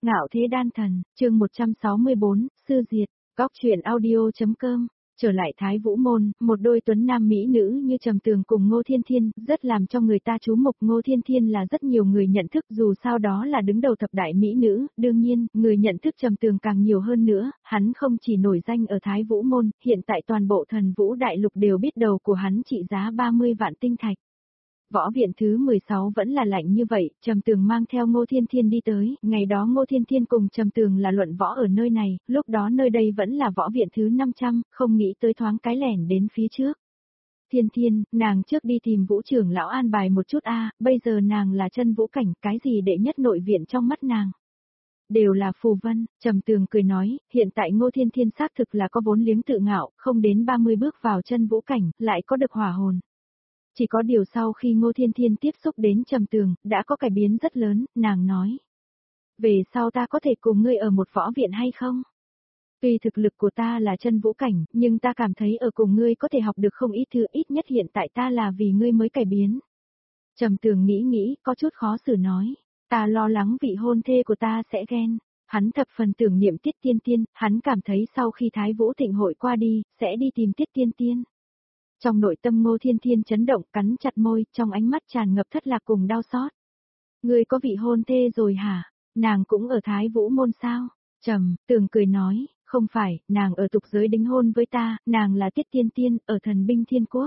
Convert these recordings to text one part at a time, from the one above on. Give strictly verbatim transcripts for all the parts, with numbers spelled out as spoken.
Ngạo thế đan thần, chương một trăm sáu mươi bốn, sư diệt, góc truyện audio.com. Trở lại Thái Vũ Môn, một đôi tuấn nam mỹ nữ như Trầm Tường cùng Ngô Thiên Thiên, rất làm cho người ta chú mục. Ngô Thiên Thiên là rất nhiều người nhận thức, dù sao đó là đứng đầu thập đại mỹ nữ, đương nhiên, người nhận thức Trầm Tường càng nhiều hơn nữa, hắn không chỉ nổi danh ở Thái Vũ Môn, hiện tại toàn bộ Thần Vũ Đại Lục đều biết đầu của hắn trị giá ba mươi vạn tinh thạch. Võ viện thứ mười sáu vẫn là lạnh như vậy, Trầm Tường mang theo Ngô Thiên Thiên đi tới, ngày đó Ngô Thiên Thiên cùng Trầm Tường là luận võ ở nơi này, lúc đó nơi đây vẫn là võ viện thứ năm trăm, không nghĩ tới thoáng cái lẻn đến phía trước. Thiên Thiên, nàng trước đi tìm Vũ trưởng lão an bài một chút a, bây giờ nàng là chân vũ cảnh, cái gì đệ nhất nội viện trong mắt nàng. Đều là phù vân, Trầm Tường cười nói, hiện tại Ngô Thiên Thiên xác thực là có vốn liếng tự ngạo, không đến ba mươi bước vào chân vũ cảnh, lại có được hỏa hồn. Chỉ có điều sau khi Ngô Thiên Thiên tiếp xúc đến Trầm Tường, đã có cải biến rất lớn, nàng nói. Về sau ta có thể cùng ngươi ở một võ viện hay không? Tuy thực lực của ta là chân vũ cảnh, nhưng ta cảm thấy ở cùng ngươi có thể học được không ít thứ, ít nhất hiện tại ta là vì ngươi mới cải biến. Trầm Tường nghĩ nghĩ, có chút khó xử nói. Ta lo lắng vị hôn thê của ta sẽ ghen. Hắn thập phần tưởng niệm Tiết Tiên Tiên, hắn cảm thấy sau khi Thái Vũ Thịnh hội qua đi, sẽ đi tìm Tiết Tiên Tiên. Trong nội tâm Ngô Thiên Thiên chấn động, cắn chặt môi, trong ánh mắt tràn ngập thất lạc cùng đau xót. Ngươi có vị hôn thê rồi hả? Nàng cũng ở Thái Vũ Môn sao? Trầm Tường cười nói, không phải, nàng ở tục giới đính hôn với ta, nàng là Tiết Tiên Tiên, ở Thần Binh Thiên Quốc.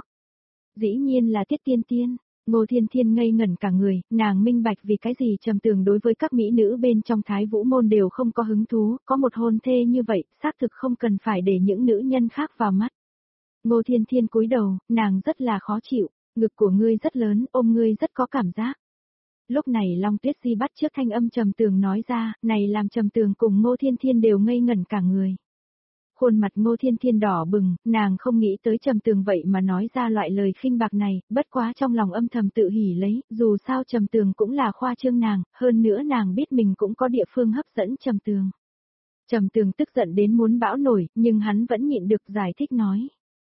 Dĩ nhiên là Tiết Tiên Tiên. Ngô Thiên Thiên ngây ngẩn cả người, nàng minh bạch vì cái gì Trầm Tường đối với các mỹ nữ bên trong Thái Vũ Môn đều không có hứng thú, có một hôn thê như vậy, xác thực không cần phải để những nữ nhân khác vào mắt. Ngô Thiên Thiên cúi đầu, nàng rất là khó chịu, ngực của ngươi rất lớn, ôm ngươi rất có cảm giác. Lúc này Long Tuyết Di bắt trước thanh âm Trầm Tường nói ra, này làm Trầm Tường cùng Ngô Thiên Thiên đều ngây ngẩn cả người. Khuôn mặt Ngô Thiên Thiên đỏ bừng, nàng không nghĩ tới Trầm Tường vậy mà nói ra loại lời khinh bạc này, bất quá trong lòng âm thầm tự hỉ lấy, dù sao Trầm Tường cũng là khoa trương nàng, hơn nữa nàng biết mình cũng có địa phương hấp dẫn Trầm Tường. Trầm Tường tức giận đến muốn bão nổi, nhưng hắn vẫn nhịn được giải thích nói.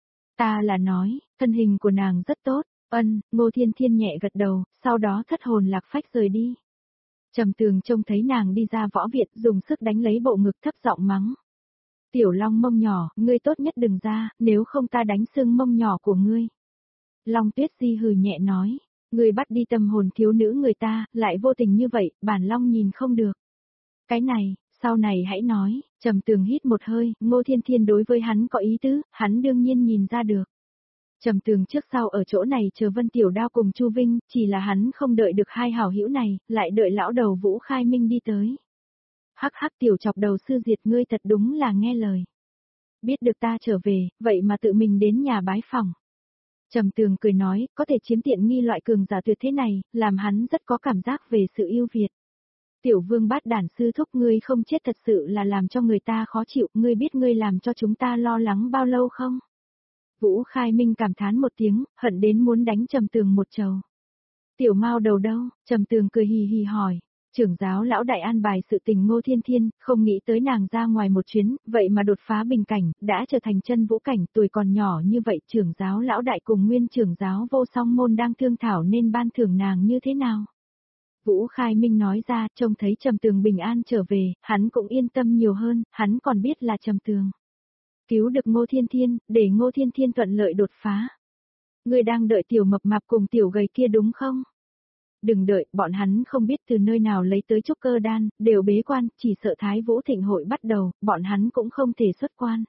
Ta là nói, thân hình của nàng rất tốt, ân, Ngô Thiên Thiên nhẹ gật đầu, sau đó thất hồn lạc phách rời đi. Trầm Tường trông thấy nàng đi ra võ viện, dùng sức đánh lấy bộ ngực thấp giọng mắng. Tiểu Long mông nhỏ, ngươi tốt nhất đừng ra, nếu không ta đánh xương mông nhỏ của ngươi. Long Tuyết Di hừ nhẹ nói, ngươi bắt đi tâm hồn thiếu nữ người ta, lại vô tình như vậy, bản Long nhìn không được. Cái này, sau này hãy nói, Trầm Tường hít một hơi, Ngô Thiên Thiên đối với hắn có ý tứ, hắn đương nhiên nhìn ra được. Trầm Tường trước sau ở chỗ này chờ Vân Tiểu Đao cùng Chu Vinh, chỉ là hắn không đợi được hai hảo hữu này, lại đợi lão đầu Vũ Khai Minh đi tới. Hắc hắc tiểu chọc đầu sư diệt, ngươi thật đúng là nghe lời. Biết được ta trở về, vậy mà tự mình đến nhà bái phỏng. Trầm Tường cười nói, có thể chiếm tiện nghi loại cường giả tuyệt thế này, làm hắn rất có cảm giác về sự yêu Việt. Tiểu Vương Bát Đản sư thúc, ngươi không chết thật sự là làm cho người ta khó chịu, ngươi biết ngươi làm cho chúng ta lo lắng bao lâu không? Vũ Khai Minh cảm thán một tiếng, hận đến muốn đánh Trầm Tường một trầu. Tiểu Mao đầu đâu? Trầm Tường cười hì hì hỏi. Trưởng giáo lão đại an bài sự tình Ngô Thiên Thiên, không nghĩ tới nàng ra ngoài một chuyến, vậy mà đột phá bình cảnh, đã trở thành chân vũ cảnh, tuổi còn nhỏ như vậy. Trưởng giáo lão đại cùng nguyên trưởng giáo Vô Song Môn đang thương thảo nên ban thưởng nàng như thế nào. Vũ Khai Minh nói ra, trông thấy Trầm Tường bình an trở về, hắn cũng yên tâm nhiều hơn, hắn còn biết là Trầm Tường cứu được Ngô Thiên Thiên, để Ngô Thiên Thiên thuận lợi đột phá. Ngươi đang đợi tiểu mập mạp cùng tiểu gầy kia đúng không? Đừng đợi, bọn hắn không biết từ nơi nào lấy tới trúc cơ đan, đều bế quan, chỉ sợ Thái Vũ Thịnh hội bắt đầu, bọn hắn cũng không thể xuất quan.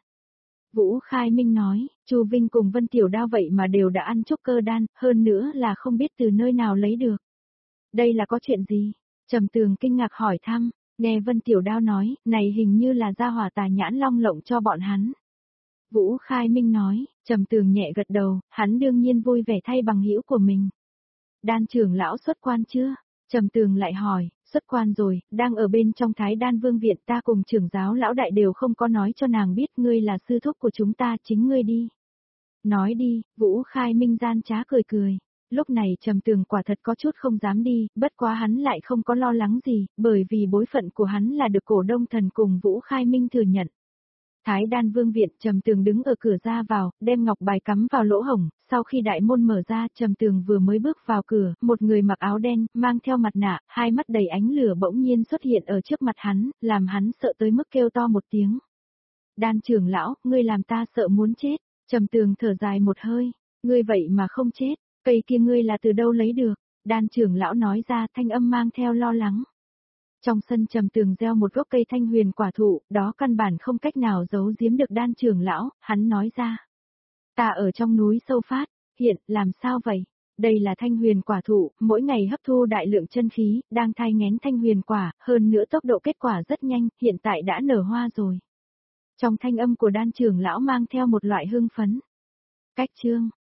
Vũ Khai Minh nói, Chu Vinh cùng Vân Tiểu Đao vậy mà đều đã ăn trúc cơ đan, hơn nữa là không biết từ nơi nào lấy được. Đây là có chuyện gì? Trầm Tường kinh ngạc hỏi thăm, nghe Vân Tiểu Đao nói, này hình như là gia hỏa tà nhãn long lộng cho bọn hắn. Vũ Khai Minh nói, Trầm Tường nhẹ gật đầu, hắn đương nhiên vui vẻ thay bằng hữu của mình. Đan trưởng lão xuất quan chưa? Trầm Tường lại hỏi, xuất quan rồi, đang ở bên trong Thái Đan Vương viện, ta cùng trưởng giáo lão đại đều không có nói cho nàng biết ngươi là sư thúc của chúng ta, chính ngươi đi. Nói đi, Vũ Khai Minh gian trá cười cười. Lúc này Trầm Tường quả thật có chút không dám đi, bất quá hắn lại không có lo lắng gì, bởi vì bối phận của hắn là được Cổ Đông Thần cùng Vũ Khai Minh thừa nhận. Thái Đan Vương viện, Trầm Tường đứng ở cửa ra vào, đem ngọc bài cắm vào lỗ hổng, sau khi đại môn mở ra, Trầm Tường vừa mới bước vào cửa, một người mặc áo đen, mang theo mặt nạ, hai mắt đầy ánh lửa bỗng nhiên xuất hiện ở trước mặt hắn, làm hắn sợ tới mức kêu to một tiếng. Đan trưởng lão, ngươi làm ta sợ muốn chết. Trầm Tường thở dài một hơi, ngươi vậy mà không chết, cây kia ngươi là từ đâu lấy được? Đan trưởng lão nói ra, thanh âm mang theo lo lắng. Trong sân Trầm Tường gieo một gốc cây thanh huyền quả thụ, đó căn bản không cách nào giấu giếm được Đan trưởng lão, hắn nói ra. Ta ở trong núi sâu phát, hiện, làm sao vậy? Đây là thanh huyền quả thụ, mỗi ngày hấp thu đại lượng chân khí, đang thai nghén thanh huyền quả, hơn nữa tốc độ kết quả rất nhanh, hiện tại đã nở hoa rồi. Trong thanh âm của Đan trưởng lão mang theo một loại hưng phấn. Cách chương